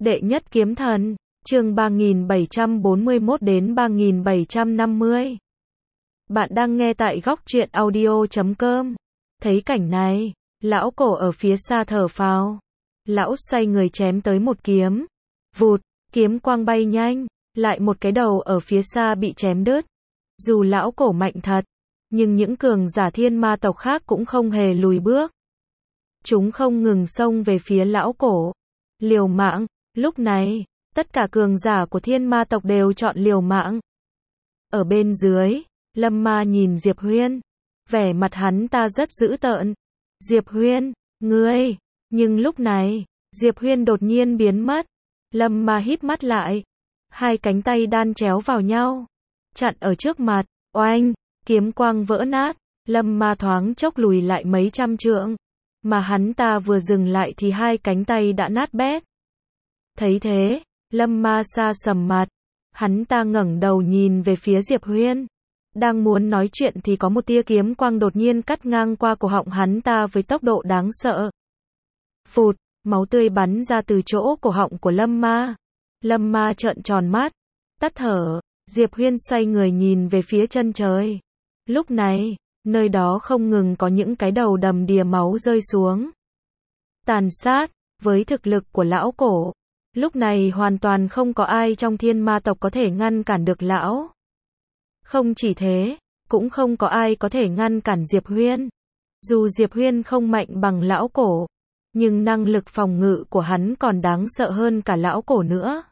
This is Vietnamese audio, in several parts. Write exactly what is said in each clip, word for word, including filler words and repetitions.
Đệ nhất kiếm thần, chương ba nghìn bảy trăm bốn mươi mốt đến ba nghìn bảy trăm năm mươi. Bạn đang nghe tại góc truyện audio chấm com. Thấy cảnh này, lão cổ ở phía xa thở phào. Lão xoay người chém tới một kiếm. Vụt, kiếm quang bay nhanh, lại một cái đầu ở phía xa bị chém đứt. Dù lão cổ mạnh thật, nhưng những cường giả thiên ma tộc khác cũng không hề lùi bước. Chúng không ngừng xông về phía lão cổ. Liều mạng, lúc này, tất cả cường giả của thiên ma tộc đều chọn liều mạng. Ở bên dưới, Lâm Ma nhìn Diệp Huyên. Vẻ mặt hắn ta rất dữ tợn. Diệp Huyên, ngươi. Nhưng lúc này, Diệp Huyên đột nhiên biến mất. Lâm Ma híp mắt lại. Hai cánh tay đan chéo vào nhau. Chặn ở trước mặt, oanh, kiếm quang vỡ nát. Lâm Ma thoáng chốc lùi lại mấy trăm trượng. Mà hắn ta vừa dừng lại thì hai cánh tay đã nát bét. Thấy thế, Lâm Ma sa sầm mặt. Hắn ta ngẩng đầu nhìn về phía Diệp Huyên. Đang muốn nói chuyện thì có một tia kiếm quang đột nhiên cắt ngang qua cổ họng hắn ta với tốc độ đáng sợ. Phụt, máu tươi bắn ra từ chỗ cổ họng của Lâm Ma. Lâm Ma trợn tròn mắt, tắt thở. Diệp Huyên xoay người nhìn về phía chân trời. Lúc này, nơi đó không ngừng có những cái đầu đầm đìa máu rơi xuống. Tàn sát, với thực lực của lão cổ, lúc này hoàn toàn không có ai trong thiên ma tộc có thể ngăn cản được lão. Không chỉ thế, cũng không có ai có thể ngăn cản Diệp Huyên. Dù Diệp Huyên không mạnh bằng lão cổ, nhưng năng lực phòng ngự của hắn còn đáng sợ hơn cả lão cổ nữa.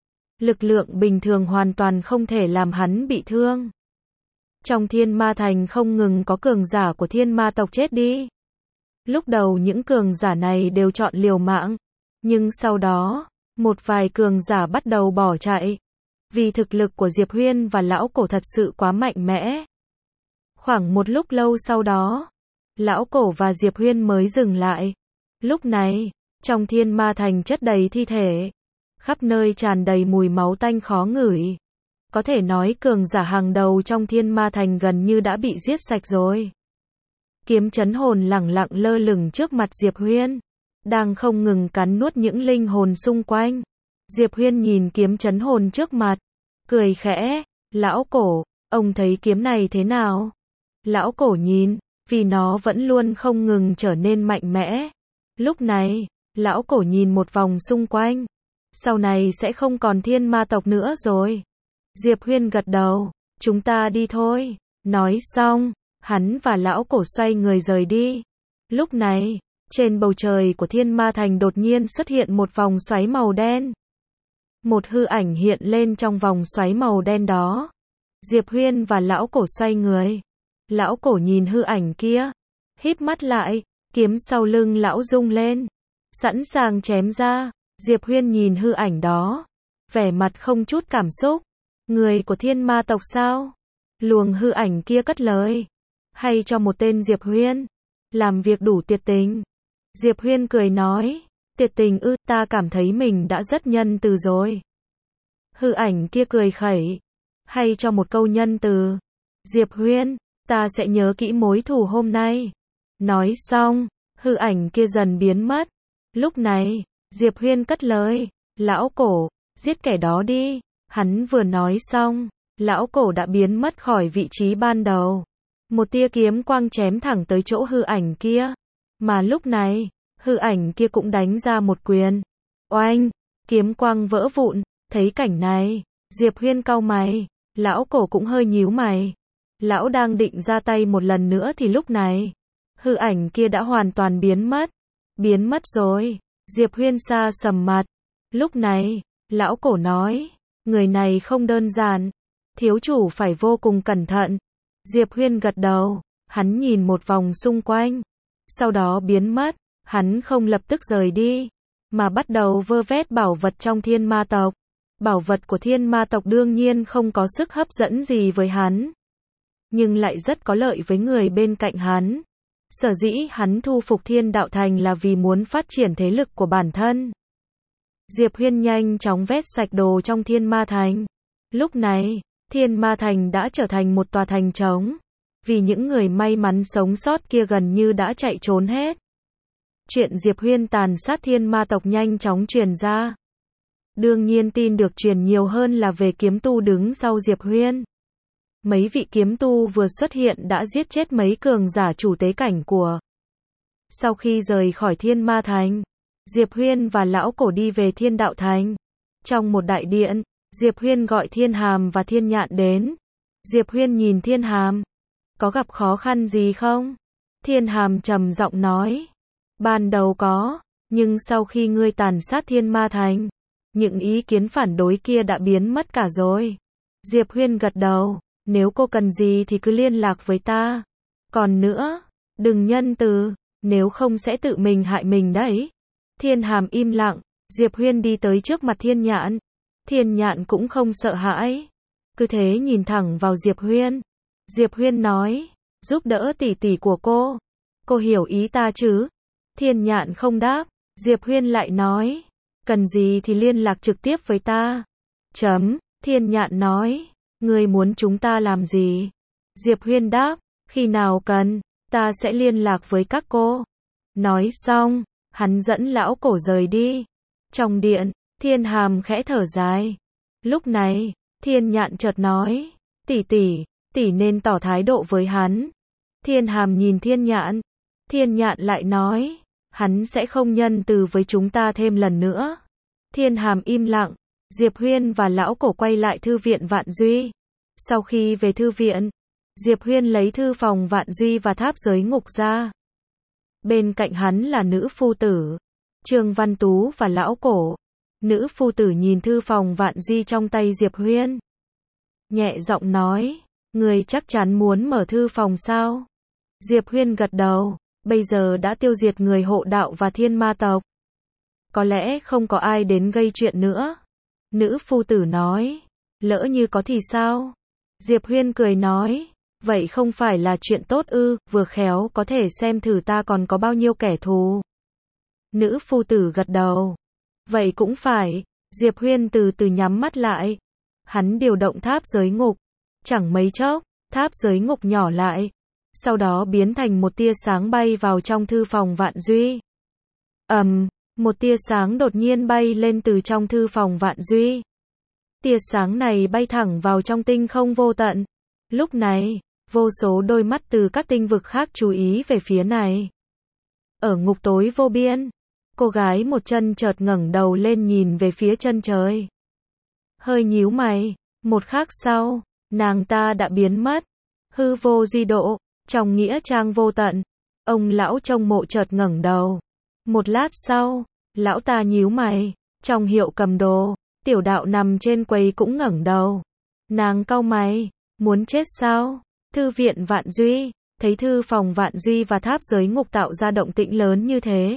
Lực lượng bình thường hoàn toàn không thể làm hắn bị thương. Trong thiên ma thành không ngừng có cường giả của thiên ma tộc chết đi. Lúc đầu những cường giả này đều chọn liều mạng, nhưng sau đó, một vài cường giả bắt đầu bỏ chạy. Vì thực lực của Diệp Huyên và lão cổ thật sự quá mạnh mẽ. Khoảng một lúc lâu sau đó, lão cổ và Diệp Huyên mới dừng lại. Lúc này, trong thiên ma thành chất đầy thi thể. Khắp nơi tràn đầy mùi máu tanh khó ngửi. Có thể nói cường giả hàng đầu trong thiên ma thành gần như đã bị giết sạch rồi. Kiếm chấn hồn lẳng lặng lơ lửng trước mặt Diệp Huyên, đang không ngừng cắn nuốt những linh hồn xung quanh. Diệp Huyên nhìn kiếm chấn hồn trước mặt, cười khẽ, lão cổ, ông thấy kiếm này thế nào? Lão cổ nhìn, vì nó vẫn luôn không ngừng trở nên mạnh mẽ. Lúc này, lão cổ nhìn một vòng xung quanh, sau này sẽ không còn thiên ma tộc nữa rồi. Diệp Huyên gật đầu, chúng ta đi thôi. Nói xong, hắn và lão cổ xoay người rời đi. Lúc này, trên bầu trời của thiên ma thành đột nhiên xuất hiện một vòng xoáy màu đen. Một hư ảnh hiện lên trong vòng xoáy màu đen đó. Diệp Huyên và lão cổ xoay người. Lão cổ nhìn hư ảnh kia, híp mắt lại, kiếm sau lưng lão rung lên, sẵn sàng chém ra. Diệp Huyên nhìn hư ảnh đó, vẻ mặt không chút cảm xúc. Người của thiên ma tộc sao? Luồng hư ảnh kia cất lời. Hay cho một tên Diệp Huyên, làm việc đủ tuyệt tình. Diệp Huyên cười nói, tuyệt tình ư, ta cảm thấy mình đã rất nhân từ rồi. Hư ảnh kia cười khẩy, hay cho một câu nhân từ. Diệp Huyên, ta sẽ nhớ kỹ mối thù hôm nay. Nói xong, hư ảnh kia dần biến mất. Lúc này, Diệp Huyên cất lời, lão cổ, giết kẻ đó đi. Hắn vừa nói xong, lão cổ đã biến mất khỏi vị trí ban đầu. Một tia kiếm quang chém thẳng tới chỗ hư ảnh kia. Mà lúc này, hư ảnh kia cũng đánh ra một quyền. Oanh, kiếm quang vỡ vụn. Thấy cảnh này, Diệp Huyên cau mày, lão cổ cũng hơi nhíu mày. Lão đang định ra tay một lần nữa thì lúc này, hư ảnh kia đã hoàn toàn biến mất. Biến mất rồi. Diệp Huyên sa sầm mặt. Lúc này, lão cổ nói, người này không đơn giản, thiếu chủ phải vô cùng cẩn thận. Diệp Huyên gật đầu, hắn nhìn một vòng xung quanh, sau đó biến mất. Hắn không lập tức rời đi, mà bắt đầu vơ vét bảo vật trong thiên ma tộc. Bảo vật của thiên ma tộc đương nhiên không có sức hấp dẫn gì với hắn, nhưng lại rất có lợi với người bên cạnh hắn. Sở dĩ hắn thu phục thiên đạo thành là vì muốn phát triển thế lực của bản thân. Diệp Huyên nhanh chóng vét sạch đồ trong thiên ma thành. Lúc này, thiên ma thành đã trở thành một tòa thành trống, vì những người may mắn sống sót kia gần như đã chạy trốn hết. Chuyện Diệp Huyên tàn sát thiên ma tộc nhanh chóng truyền ra. Đương nhiên tin được truyền nhiều hơn là về kiếm tu đứng sau Diệp Huyên. Mấy vị kiếm tu vừa xuất hiện đã giết chết mấy cường giả chủ tế cảnh của. Sau khi rời khỏi Thiên Ma Thành, Diệp Huyên và lão cổ đi về Thiên Đạo Thành. Trong một đại điện, Diệp Huyên gọi Thiên Hàm và Thiên Nhạn đến. Diệp Huyên nhìn Thiên Hàm. Có gặp khó khăn gì không? Thiên Hàm trầm giọng nói. Ban đầu có, nhưng sau khi ngươi tàn sát Thiên Ma Thành, những ý kiến phản đối kia đã biến mất cả rồi. Diệp Huyên gật đầu. Nếu cô cần gì thì cứ liên lạc với ta. Còn nữa, đừng nhân từ, nếu không sẽ tự mình hại mình đấy. Thiên Hàm im lặng, Diệp Huyên đi tới trước mặt Thiên Nhạn. Thiên Nhạn cũng không sợ hãi, cứ thế nhìn thẳng vào Diệp Huyên. Diệp Huyên nói, giúp đỡ tỷ tỷ của cô. Cô hiểu ý ta chứ? Thiên Nhạn không đáp, Diệp Huyên lại nói, cần gì thì liên lạc trực tiếp với ta. Chấm, Thiên Nhạn nói, ngươi muốn chúng ta làm gì? Diệp Huyên đáp, khi nào cần, ta sẽ liên lạc với các cô. Nói xong, hắn dẫn lão cổ rời đi. Trong điện, Thiên Hàm khẽ thở dài. Lúc này, Thiên Nhạn chợt nói, tỷ tỷ, tỷ nên tỏ thái độ với hắn. Thiên Hàm nhìn Thiên Nhạn. Thiên Nhạn lại nói, hắn sẽ không nhân từ với chúng ta thêm lần nữa. Thiên Hàm im lặng. Diệp Huyên và lão cổ quay lại thư viện Vạn Duy. Sau khi về thư viện, Diệp Huyên lấy thư phòng Vạn Duy và tháp giới ngục ra. Bên cạnh hắn là nữ phu tử, Trương Văn Tú và lão cổ. Nữ phu tử nhìn thư phòng Vạn Duy trong tay Diệp Huyên. Nhẹ giọng nói, người chắc chắn muốn mở thư phòng sao? Diệp Huyên gật đầu, bây giờ đã tiêu diệt người hộ đạo và thiên ma tộc. Có lẽ không có ai đến gây chuyện nữa. Nữ phu tử nói, lỡ như có thì sao? Diệp Huyên cười nói, vậy không phải là chuyện tốt ư, vừa khéo có thể xem thử ta còn có bao nhiêu kẻ thù. Nữ phu tử gật đầu. Vậy cũng phải. Diệp Huyên từ từ nhắm mắt lại. Hắn điều động tháp giới ngục. Chẳng mấy chốc, tháp giới ngục nhỏ lại. Sau đó biến thành một tia sáng bay vào trong thư phòng Vạn Duy. ầm, um, một tia sáng đột nhiên bay lên từ trong thư phòng Vạn Duy. Tia sáng này bay thẳng vào trong tinh không vô tận. Lúc này, vô số đôi mắt từ các tinh vực khác chú ý về phía này. Ở ngục tối vô biên, cô gái một chân chợt ngẩng đầu lên nhìn về phía chân trời. Hơi nhíu mày, một khắc sau, nàng ta đã biến mất. Hư vô duy độ, trong nghĩa trang vô tận. Ông lão trong mộ chợt ngẩng đầu. Một lát sau, lão ta nhíu mày, trong hiệu cầm đồ, tiểu đạo nằm trên quầy cũng ngẩng đầu. Nàng cau mày, muốn chết sao? Thư viện Vạn Duy, thấy thư phòng Vạn Duy và tháp giới ngục tạo ra động tĩnh lớn như thế.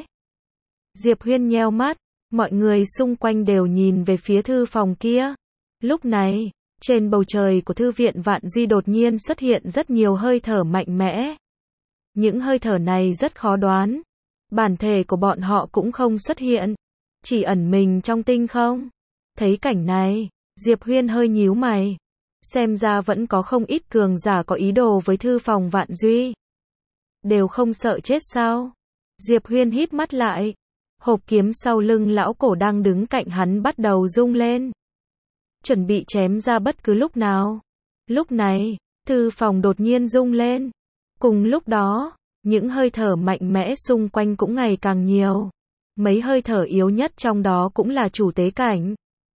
Diệp Huyên nheo mắt, mọi người xung quanh đều nhìn về phía thư phòng kia. Lúc này, trên bầu trời của thư viện Vạn Duy đột nhiên xuất hiện rất nhiều hơi thở mạnh mẽ. Những hơi thở này rất khó đoán. Bản thể của bọn họ cũng không xuất hiện, chỉ ẩn mình trong tinh không. Thấy cảnh này, Diệp Huyên hơi nhíu mày. Xem ra vẫn có không ít cường giả có ý đồ với thư phòng Vạn Duy. Đều không sợ chết sao? Diệp Huyên híp mắt lại. Hộp kiếm sau lưng lão cổ đang đứng cạnh hắn bắt đầu rung lên. Chuẩn bị chém ra bất cứ lúc nào. Lúc này, thư phòng đột nhiên rung lên. Cùng lúc đó, những hơi thở mạnh mẽ xung quanh cũng ngày càng nhiều. Mấy hơi thở yếu nhất trong đó cũng là chủ tế cảnh.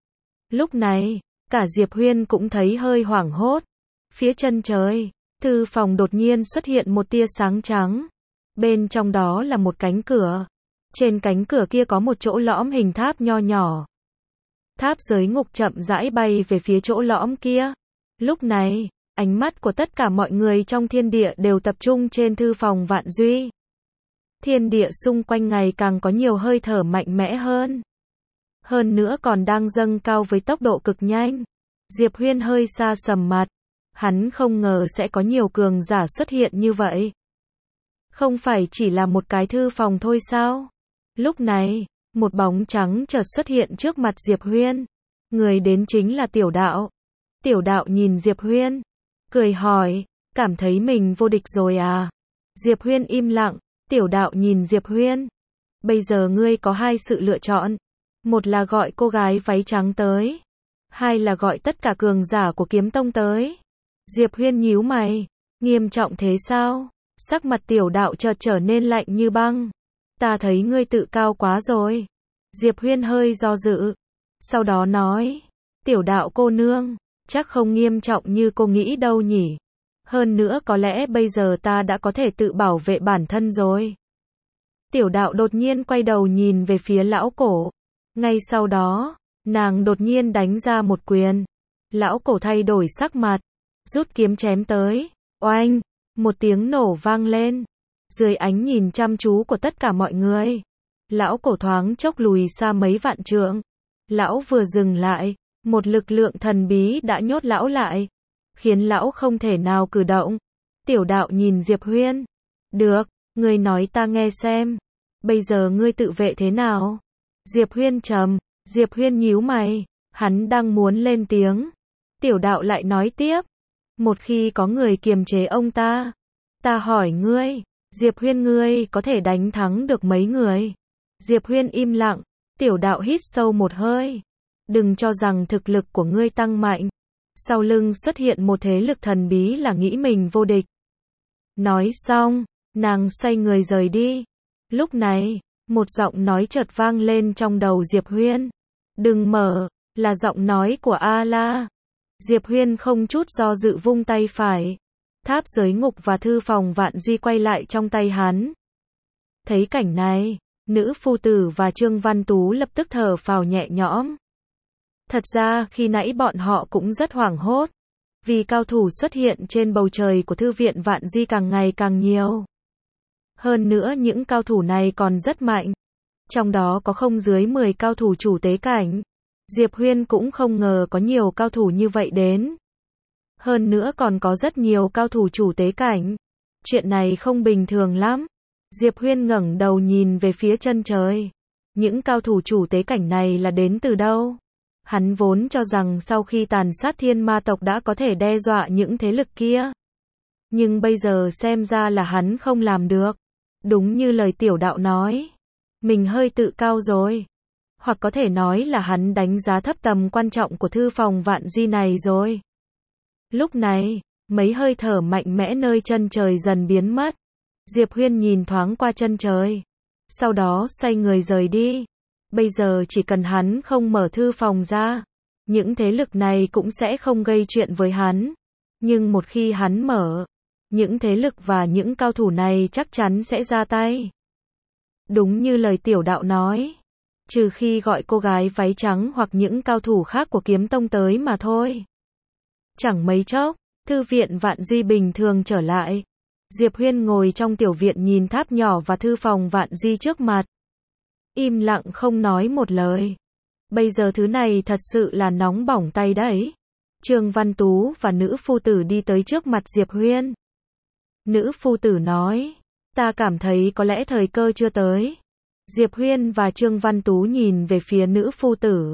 Lúc này, cả Diệp Huyên cũng thấy hơi hoảng hốt. Phía chân trời, thư phòng đột nhiên xuất hiện một tia sáng trắng. Bên trong đó là một cánh cửa. Trên cánh cửa kia có một chỗ lõm hình tháp nho nhỏ. Tháp giới ngục chậm rãi bay về phía chỗ lõm kia. Lúc này, ánh mắt của tất cả mọi người trong thiên địa đều tập trung trên thư phòng Vạn Duy. Thiên địa xung quanh ngày càng có nhiều hơi thở mạnh mẽ hơn. Hơn nữa còn đang dâng cao với tốc độ cực nhanh. Diệp Huyên hơi xa sầm mặt. Hắn không ngờ sẽ có nhiều cường giả xuất hiện như vậy. Không phải chỉ là một cái thư phòng thôi sao? Lúc này, một bóng trắng chợt xuất hiện trước mặt Diệp Huyên. Người đến chính là Tiểu Đạo. Tiểu Đạo nhìn Diệp Huyên, cười hỏi, cảm thấy mình vô địch rồi à? Diệp Huyên im lặng. Tiểu Đạo nhìn Diệp Huyên. Bây giờ ngươi có hai sự lựa chọn. Một là gọi cô gái váy trắng tới. Hai là gọi tất cả cường giả của kiếm tông tới. Diệp Huyên nhíu mày. Nghiêm trọng thế sao? Sắc mặt tiểu đạo chợt trở nên lạnh như băng. Ta thấy ngươi tự cao quá rồi. Diệp Huyên hơi do dự. Sau đó nói. Tiểu đạo cô nương, chắc không nghiêm trọng như cô nghĩ đâu nhỉ. Hơn nữa có lẽ bây giờ ta đã có thể tự bảo vệ bản thân rồi. Tiểu đạo đột nhiên quay đầu nhìn về phía lão cổ. Ngay sau đó, nàng đột nhiên đánh ra một quyền. Lão cổ thay đổi sắc mặt, rút kiếm chém tới. Oanh, một tiếng nổ vang lên. Dưới ánh nhìn chăm chú của tất cả mọi người, lão cổ thoáng chốc lùi xa mấy vạn trượng. Lão vừa dừng lại, một lực lượng thần bí đã nhốt lão lại, khiến lão không thể nào cử động. Tiểu đạo nhìn Diệp Huyên. Được, ngươi nói ta nghe xem. Bây giờ ngươi tự vệ thế nào? Diệp Huyên trầm. Diệp Huyên nhíu mày. Hắn đang muốn lên tiếng. Tiểu đạo lại nói tiếp. Một khi có người kiềm chế ông ta, ta hỏi ngươi, Diệp Huyên ngươi có thể đánh thắng được mấy người? Diệp Huyên im lặng. Tiểu đạo hít sâu một hơi. Đừng cho rằng thực lực của ngươi tăng mạnh, sau lưng xuất hiện một thế lực thần bí là nghĩ mình vô địch. Nói xong, nàng xoay người rời đi. Lúc này, một giọng nói chợt vang lên trong đầu Diệp Huyên. Đừng mở, là giọng nói của A-la. Diệp Huyên không chút do dự vung tay phải. Tháp giới ngục và thư phòng vạn duy quay lại trong tay hắn. Thấy cảnh này, nữ phu tử và Trương Văn Tú lập tức thở phào nhẹ nhõm. Thật ra khi nãy bọn họ cũng rất hoảng hốt, vì cao thủ xuất hiện trên bầu trời của thư viện Vạn Duy càng ngày càng nhiều. Hơn nữa những cao thủ này còn rất mạnh, trong đó có không dưới mười cao thủ chủ tế cảnh. Diệp Huyên cũng không ngờ có nhiều cao thủ như vậy đến. Hơn nữa còn có rất nhiều cao thủ chủ tế cảnh. Chuyện này không bình thường lắm. Diệp Huyên ngẩng đầu nhìn về phía chân trời. Những cao thủ chủ tế cảnh này là đến từ đâu? Hắn vốn cho rằng sau khi tàn sát thiên ma tộc đã có thể đe dọa những thế lực kia. Nhưng bây giờ xem ra là hắn không làm được. Đúng như lời tiểu đạo nói. Mình hơi tự cao rồi. Hoặc có thể nói là hắn đánh giá thấp tầm quan trọng của thư phòng Vạn Duy này rồi. Lúc này, mấy hơi thở mạnh mẽ nơi chân trời dần biến mất. Diệp Huyên nhìn thoáng qua chân trời. Sau đó xoay người rời đi. Bây giờ chỉ cần hắn không mở thư phòng ra, những thế lực này cũng sẽ không gây chuyện với hắn. Nhưng một khi hắn mở, những thế lực và những cao thủ này chắc chắn sẽ ra tay. Đúng như lời tiểu đạo nói, trừ khi gọi cô gái váy trắng hoặc những cao thủ khác của kiếm tông tới mà thôi. Chẳng mấy chốc, thư viện Vạn Duy bình thường trở lại. Diệp Huyên ngồi trong tiểu viện nhìn tháp nhỏ và thư phòng Vạn Duy trước mặt. Im lặng không nói một lời. Bây giờ thứ này thật sự là nóng bỏng tay đấy. Trương Văn Tú và nữ phu tử đi tới trước mặt Diệp Huyên. Nữ phu tử nói, ta cảm thấy có lẽ thời cơ chưa tới. Diệp Huyên và Trương Văn Tú nhìn về phía nữ phu tử.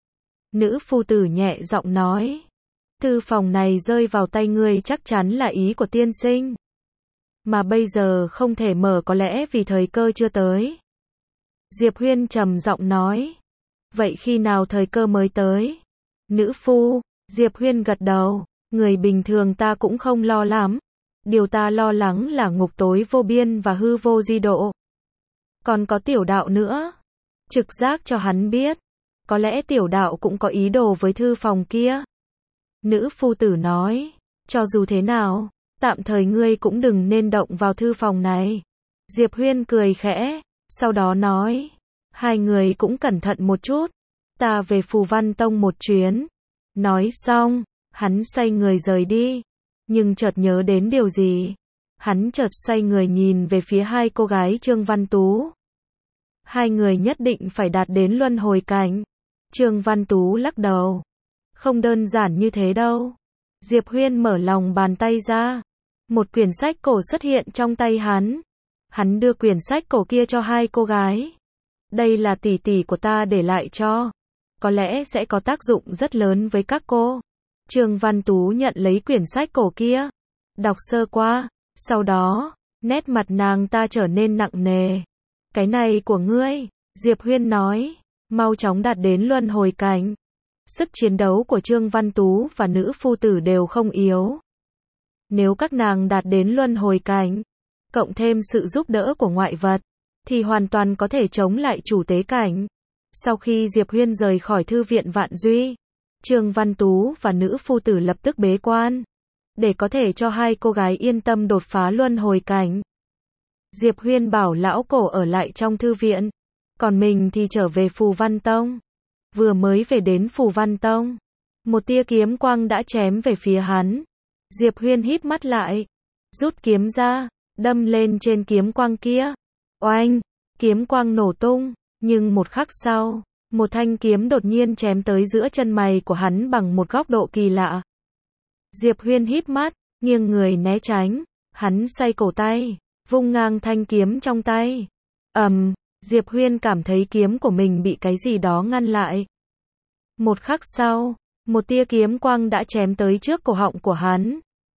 Nữ phu tử nhẹ giọng nói, thư phòng này rơi vào tay ngươi chắc chắn là ý của tiên sinh. Mà bây giờ không thể mở có lẽ vì thời cơ chưa tới. Diệp Huyên trầm giọng nói, vậy khi nào thời cơ mới tới? Nữ phu, Diệp Huyên gật đầu, người bình thường ta cũng không lo lắm. Điều ta lo lắng là ngục tối vô biên và hư vô di độ. Còn có tiểu đạo nữa. Trực giác cho hắn biết, có lẽ tiểu đạo cũng có ý đồ với thư phòng kia. Nữ phu tử nói, cho dù thế nào, tạm thời ngươi cũng đừng nên động vào thư phòng này. Diệp Huyên cười khẽ, sau đó nói, hai người cũng cẩn thận một chút, ta về Phù Văn Tông một chuyến. Nói xong, hắn xoay người rời đi, nhưng chợt nhớ đến điều gì. Hắn chợt xoay người nhìn về phía hai cô gái Trương Văn Tú. Hai người nhất định phải đạt đến luân hồi cảnh. Trương Văn Tú lắc đầu. Không đơn giản như thế đâu. Diệp Huyên mở lòng bàn tay ra. Một quyển sách cổ xuất hiện trong tay hắn. Hắn đưa quyển sách cổ kia cho hai cô gái. Đây là tỷ tỷ của ta để lại cho. Có lẽ sẽ có tác dụng rất lớn với các cô. Trương Văn Tú nhận lấy quyển sách cổ kia. Đọc sơ qua. Sau đó, nét mặt nàng ta trở nên nặng nề. Cái này của ngươi, Diệp Huyên nói. mau chóng đạt đến luân hồi cảnh. Sức chiến đấu của Trương Văn Tú và nữ phu tử đều không yếu. Nếu các nàng đạt đến luân hồi cảnh, cộng thêm sự giúp đỡ của ngoại vật, thì hoàn toàn có thể chống lại chủ tế cảnh. Sau khi Diệp Huyên rời khỏi thư viện Vạn Duy, Trương Văn Tú và nữ phu tử lập tức bế quan, để có thể cho hai cô gái yên tâm đột phá luân hồi cảnh. Diệp Huyên bảo lão cổ ở lại trong thư viện, còn mình thì trở về Phù Văn Tông. Vừa mới về đến Phù Văn Tông, một tia kiếm quang đã chém về phía hắn. Diệp Huyên híp mắt lại, rút kiếm ra, đâm lên trên kiếm quang kia. Oanh, kiếm quang nổ tung, nhưng một khắc sau, một thanh kiếm đột nhiên chém tới giữa chân mày của hắn bằng một góc độ kỳ lạ. Diệp Huyên híp mắt, nghiêng người né tránh, hắn xoay cổ tay, vung ngang thanh kiếm trong tay. Ầm, um, Diệp Huyên cảm thấy kiếm của mình bị cái gì đó ngăn lại. Một khắc sau, một tia kiếm quang đã chém tới trước cổ họng của hắn.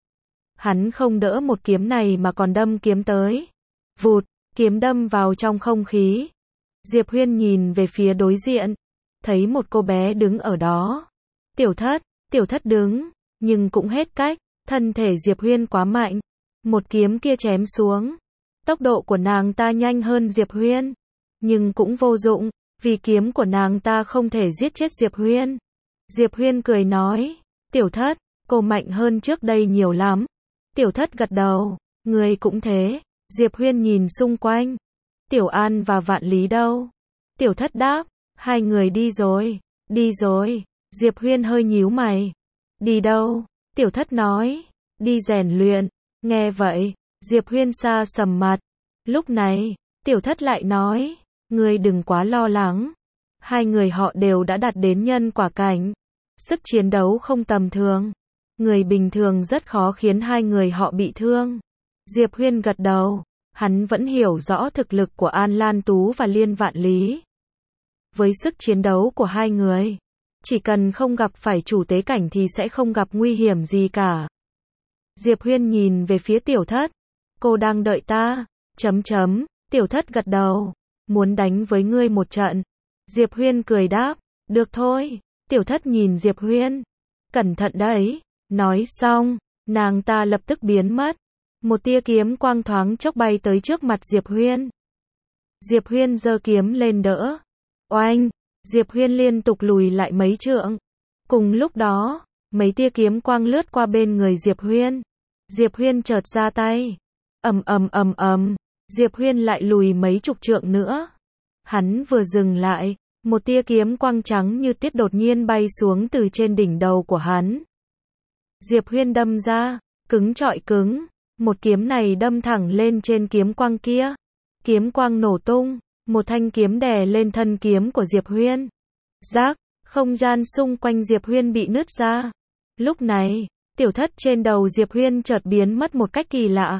Hắn không đỡ một kiếm này mà còn đâm kiếm tới. Vụt, kiếm đâm vào trong không khí. Diệp Huyên nhìn về phía đối diện, thấy một cô bé đứng ở đó. Tiểu Thất, Tiểu Thất đứng, nhưng cũng hết cách, thân thể Diệp Huyên quá mạnh. Một kiếm kia chém xuống. Tốc độ của nàng ta nhanh hơn Diệp Huyên, nhưng cũng vô dụng, vì kiếm của nàng ta không thể giết chết Diệp Huyên. Diệp Huyên cười nói, Tiểu Thất, cô mạnh hơn trước đây nhiều lắm. Tiểu Thất gật đầu, người cũng thế. Diệp Huyên nhìn xung quanh. Tiểu An và Vạn Lý đâu? Tiểu Thất đáp, hai người đi rồi, đi rồi. Diệp Huyên hơi nhíu mày. Đi đâu? Tiểu Thất nói, đi rèn luyện. Nghe vậy, Diệp Huyên sa sầm mặt. Lúc này, Tiểu Thất lại nói, ngươi đừng quá lo lắng. Hai người họ đều đã đạt đến nhân quả cảnh. Sức chiến đấu không tầm thường. Người bình thường rất khó khiến hai người họ bị thương. Diệp Huyên gật đầu. Hắn vẫn hiểu rõ thực lực của An Lan Tú và Liên Vạn Lý. Với sức chiến đấu của hai người, chỉ cần không gặp phải chủ tế cảnh thì sẽ không gặp nguy hiểm gì cả. Diệp Huyên nhìn về phía Tiểu Thất. Cô đang đợi ta. Chấm chấm. Tiểu Thất gật đầu. Muốn đánh với ngươi một trận. Diệp Huyên cười đáp. Được thôi. Tiểu Thất nhìn Diệp Huyên. Cẩn thận đấy. Nói xong, nàng ta lập tức biến mất. Một tia kiếm quang thoáng chốc bay tới trước mặt Diệp Huyên. Diệp Huyên giơ kiếm lên đỡ. Oanh! Diệp Huyên liên tục lùi lại mấy trượng. Cùng lúc đó, mấy tia kiếm quang lướt qua bên người Diệp Huyên. Diệp Huyên chợt ra tay. Ầm ầm ầm ầm. Diệp Huyên lại lùi mấy chục trượng nữa. Hắn vừa dừng lại, một tia kiếm quang trắng như tiết đột nhiên bay xuống từ trên đỉnh đầu của hắn. Diệp Huyên đâm ra, cứng trọi cứng. Một kiếm này đâm thẳng lên trên kiếm quang kia. Kiếm quang nổ tung, một thanh kiếm đè lên thân kiếm của Diệp Huyên. Rác, không gian xung quanh Diệp Huyên bị nứt ra. Lúc này, Tiểu Thất trên đầu Diệp Huyên chợt biến mất một cách kỳ lạ.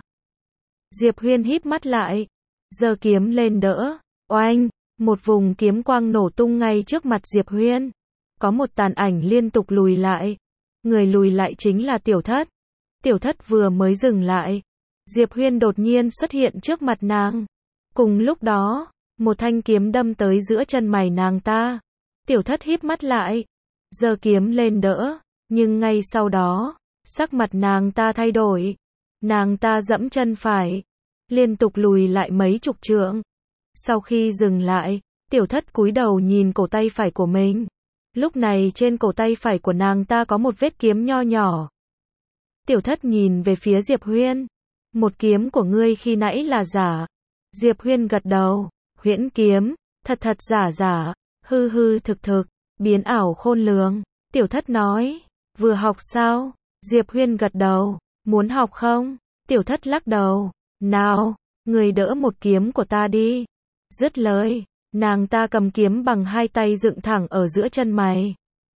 Diệp Huyên híp mắt lại, giơ kiếm lên đỡ. Oanh, một vùng kiếm quang nổ tung ngay trước mặt Diệp Huyên. Có một tàn ảnh liên tục lùi lại. Người lùi lại chính là Tiểu Thất. Tiểu Thất vừa mới dừng lại, Diệp Huyên đột nhiên xuất hiện trước mặt nàng. Cùng lúc đó, một thanh kiếm đâm tới giữa chân mày nàng ta. Tiểu Thất híp mắt lại, giơ kiếm lên đỡ, nhưng ngay sau đó, sắc mặt nàng ta thay đổi. Nàng ta giẫm chân phải, liên tục lùi lại mấy chục trượng. Sau khi dừng lại, Tiểu Thất cúi đầu nhìn cổ tay phải của mình. Lúc này trên cổ tay phải của nàng ta có một vết kiếm nho nhỏ. Tiểu Thất nhìn về phía Diệp Huyên. Một kiếm của ngươi khi nãy là giả. Diệp Huyên gật đầu. Huyễn kiếm, thật thật giả giả, hư hư thực thực, biến ảo khôn lường. Tiểu Thất nói, vừa học sao? Diệp Huyên gật đầu. Muốn học không? Tiểu Thất lắc đầu. Nào, người đỡ một kiếm của ta đi. Dứt lời, nàng ta cầm kiếm bằng hai tay dựng thẳng ở giữa chân mày.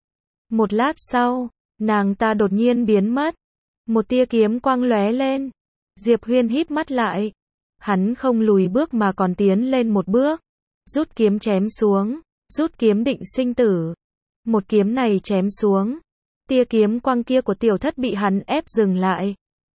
Một lát sau, nàng ta đột nhiên biến mất. Một tia kiếm quang lóe lên. Diệp Huyên híp mắt lại. Hắn không lùi bước mà còn tiến lên một bước. Rút kiếm chém xuống. Rút kiếm định sinh tử. Một kiếm này chém xuống. Tia kiếm quang kia của Tiểu Thất bị hắn ép dừng lại.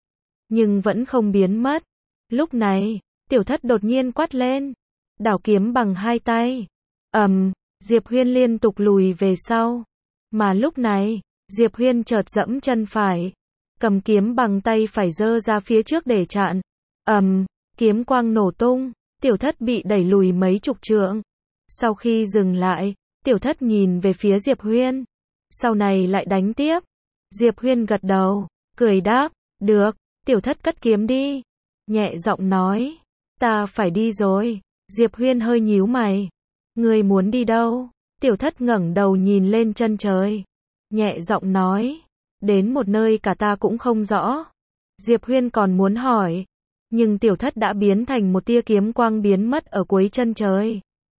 Nhưng vẫn không biến mất. Lúc này, Tiểu Thất đột nhiên quát lên. Đảo kiếm bằng hai tay. Ầm, um, Diệp Huyên liên tục lùi về sau. Mà lúc này, Diệp Huyên chợt giẫm chân phải, cầm kiếm bằng tay phải giơ ra phía trước để chặn. Ầm, kiếm quang nổ tung, tiểu thất bị đẩy lùi mấy chục trượng. Sau khi dừng lại, tiểu thất nhìn về phía Diệp Huyên. Sau này lại đánh tiếp. Diệp Huyên gật đầu, cười đáp, được, tiểu thất cất kiếm đi. Nhẹ giọng nói, ta phải đi rồi. Diệp Huyên hơi nhíu mày. Ngươi muốn đi đâu? Tiểu thất ngẩng đầu nhìn lên chân trời. Nhẹ giọng nói, đến một nơi cả ta cũng không rõ. Diệp Huyên còn muốn hỏi, nhưng tiểu thất đã biến thành một tia kiếm quang biến mất ở cuối chân trời.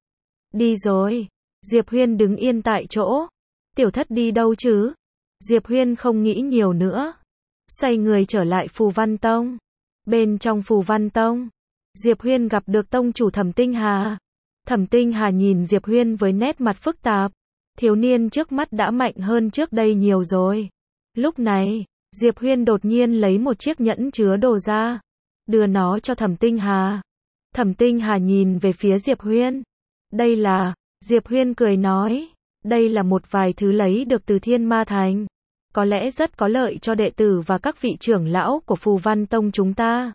Đi rồi. Diệp Huyên đứng yên tại chỗ. Tiểu thất đi đâu chứ? Diệp Huyên không nghĩ nhiều nữa. Xoay người trở lại Phù Văn Tông. Bên trong Phù Văn Tông, Diệp Huyên gặp được tông chủ Thẩm Tinh Hà. Thẩm Tinh Hà nhìn Diệp Huyên với nét mặt phức tạp. Thiếu niên trước mắt đã mạnh hơn trước đây nhiều rồi. Lúc này, Diệp Huyên đột nhiên lấy một chiếc nhẫn chứa đồ ra, đưa nó cho Thẩm Tinh Hà. Thẩm Tinh Hà nhìn về phía Diệp Huyên. Đây là, Diệp Huyên cười nói, đây là một vài thứ lấy được từ Thiên Ma Thành. Có lẽ rất có lợi cho đệ tử và các vị trưởng lão của Phù Văn Tông chúng ta.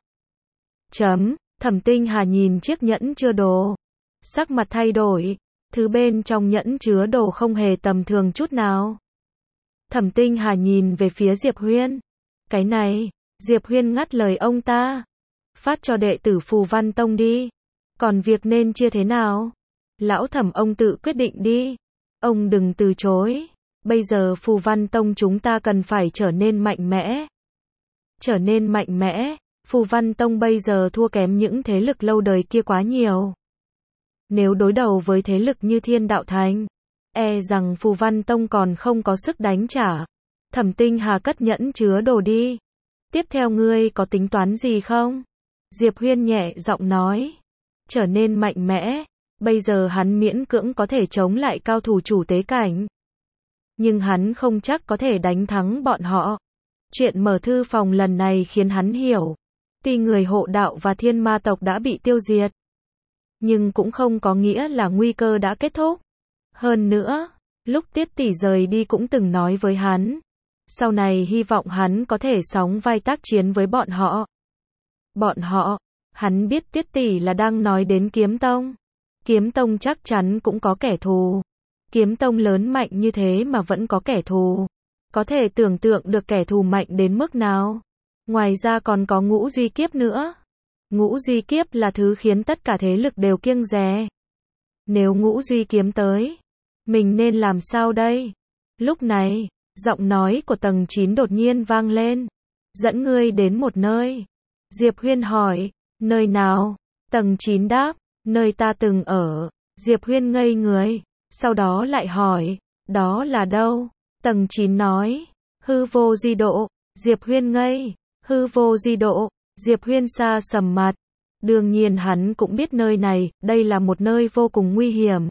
Chấm, Thẩm Tinh Hà nhìn chiếc nhẫn chứa đồ. Sắc mặt thay đổi, thứ bên trong nhẫn chứa đồ không hề tầm thường chút nào. Thẩm Tinh Hà nhìn về phía Diệp Huyên. Cái này, Diệp Huyên ngắt lời ông ta. Phát cho đệ tử Phù Văn Tông đi. Còn việc nên chia thế nào? Lão Thẩm ông tự quyết định đi. Ông đừng từ chối. Bây giờ Phù Văn Tông chúng ta cần phải trở nên mạnh mẽ. Trở nên mạnh mẽ, Phù Văn Tông bây giờ thua kém những thế lực lâu đời kia quá nhiều. Nếu đối đầu với thế lực như Thiên Đạo Thành, e rằng Phù Văn Tông còn không có sức đánh trả. Thẩm Tinh Hà cất nhẫn chứa đồ đi. Tiếp theo ngươi có tính toán gì không? Diệp Huyên nhẹ giọng nói. Trở nên mạnh mẽ, bây giờ hắn miễn cưỡng có thể chống lại cao thủ chủ tế cảnh. Nhưng hắn không chắc có thể đánh thắng bọn họ. Chuyện mở thư phòng lần này khiến hắn hiểu. Tuy người hộ đạo và thiên ma tộc đã bị tiêu diệt, nhưng cũng không có nghĩa là nguy cơ đã kết thúc. Hơn nữa, lúc Tiết Tỷ rời đi cũng từng nói với hắn. Sau này hy vọng hắn có thể sóng vai tác chiến với bọn họ. Bọn họ, hắn biết Tiết Tỷ là đang nói đến Kiếm Tông. Kiếm Tông chắc chắn cũng có kẻ thù. Kiếm Tông lớn mạnh như thế mà vẫn có kẻ thù. Có thể tưởng tượng được kẻ thù mạnh đến mức nào. Ngoài ra còn có Ngũ Duy Kiếp nữa. Ngũ Duy Kiếp là thứ khiến tất cả thế lực đều kiêng dè. Nếu Ngũ Duy Kiếm tới, mình nên làm sao đây? Lúc này, giọng nói của tầng chín đột nhiên vang lên. Dẫn ngươi đến một nơi. Diệp Huyên hỏi, nơi nào? Tầng chín đáp, nơi ta từng ở. Diệp Huyên ngây người, sau đó lại hỏi, đó là đâu? Tầng chín nói, Hư Vô Di Độ. Diệp Huyên ngây, Hư Vô Di Độ. Diệp Huyên xa sầm mặt. Đương nhiên hắn cũng biết nơi này, đây là một nơi vô cùng nguy hiểm.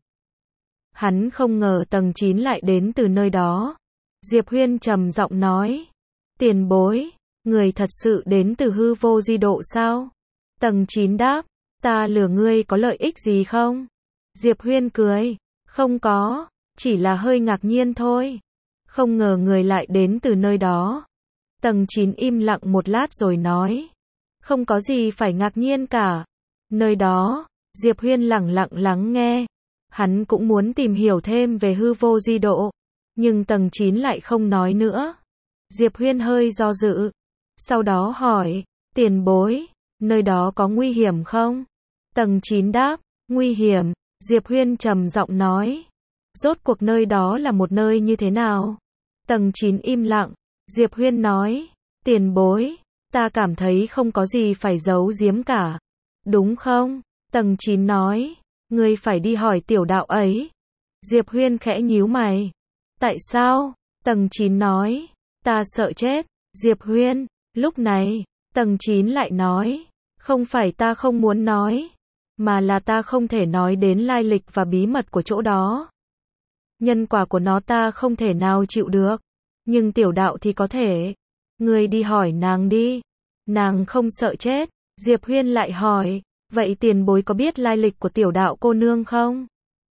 Hắn không ngờ tầng chín lại đến từ nơi đó. Diệp Huyên trầm giọng nói, tiền bối, người thật sự đến từ Hư Vô Di Độ sao? Tầng chín đáp, ta lừa ngươi có lợi ích gì không? Diệp Huyên cười, không có, chỉ là hơi ngạc nhiên thôi. Không ngờ người lại đến từ nơi đó. Tầng chín im lặng một lát rồi nói, không có gì phải ngạc nhiên cả. Nơi đó, Diệp Huyên lẳng lặng lắng nghe. Hắn cũng muốn tìm hiểu thêm về Hư Vô Di Độ, nhưng tầng chín lại không nói nữa. Diệp Huyên hơi do dự, sau đó hỏi, tiền bối, nơi đó có nguy hiểm không? Tầng chín đáp, nguy hiểm. Diệp Huyên trầm giọng nói, rốt cuộc nơi đó là một nơi như thế nào? Tầng chín im lặng. Diệp Huyên nói, tiền bối, ta cảm thấy không có gì phải giấu giếm cả. Đúng không? Tầng chín nói, ngươi phải đi hỏi tiểu đạo ấy. Diệp Huyên khẽ nhíu mày. Tại sao? Tầng chín nói, ta sợ chết. Diệp Huyên, lúc này, tầng chín lại nói, không phải ta không muốn nói, mà là ta không thể nói đến lai lịch và bí mật của chỗ đó. Nhân quả của nó ta không thể nào chịu được, nhưng tiểu đạo thì có thể. Ngươi đi hỏi nàng đi. Nàng không sợ chết. Diệp Huyên lại hỏi, vậy tiền bối có biết lai lịch của tiểu đạo cô nương không?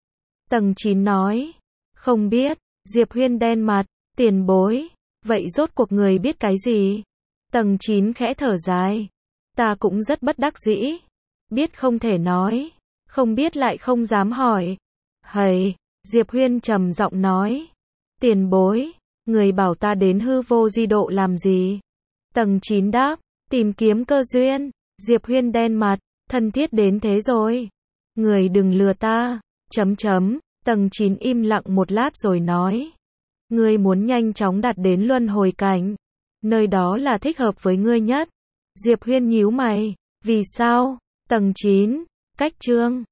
Tầng chín nói. Không biết. Diệp Huyên đen mặt. Tiền bối. Vậy rốt cuộc người biết cái gì? Tầng chín khẽ thở dài. Ta cũng rất bất đắc dĩ. Biết không thể nói. Không biết lại không dám hỏi. Hầy. Diệp Huyên trầm giọng nói. Tiền bối. Người bảo ta đến hư vô di độ làm gì? Tầng chín đáp. Tìm kiếm cơ duyên. Diệp Huyên đen mặt. Thân thiết đến thế rồi. Người đừng lừa ta. Chấm chấm. Tầng chín im lặng một lát rồi nói. Ngươi muốn nhanh chóng đạt đến luân hồi cảnh. Nơi đó là thích hợp với ngươi nhất. Diệp Huyên nhíu mày. Vì sao? Tầng chín. Cách chương.